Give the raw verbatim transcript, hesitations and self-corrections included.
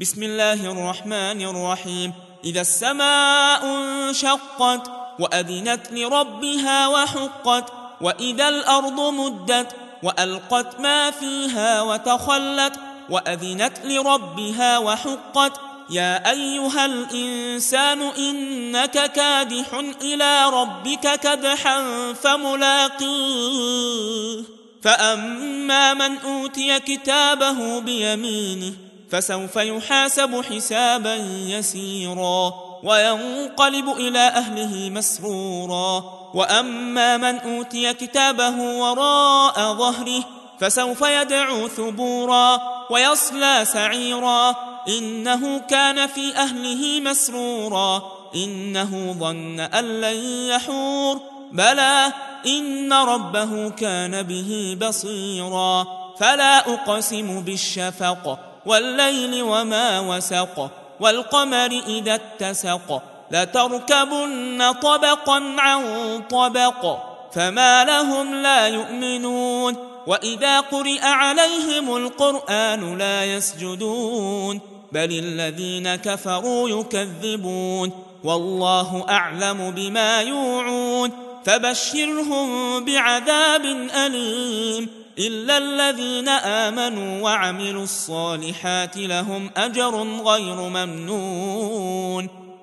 بسم الله الرحمن الرحيم. إذا السماء انشقت وأذنت لربها وحقت وإذا الأرض مدت وألقت ما فيها وتخلت وأذنت لربها وحقت يا أيها الإنسان إنك كادح إلى ربك كدحا فملاقيه فأما من أوتي كتابه بيمينه فسوف يحاسب حسابا يسيرا وينقلب إلى أهله مسرورا وأما من أوتي كتابه وراء ظهره فسوف يدعو ثبورا ويصلى سعيرا إنه كان في أهله مسرورا إنه ظن أن لن يحور بلى إن ربه كان به بصيرا فلا أقسم بالشفق والليل وما وسق والقمر إذا اتسق لتركبن طبقا عن طبق فما لهم لا يؤمنون وإذا قرئ عليهم القرآن لا يسجدون بل الذين كفروا يكذبون والله أعلم بما يوعون فبشرهم بعذاب أليم إلا الذين آمنوا وعملوا الصالحات لهم أجر غير ممنون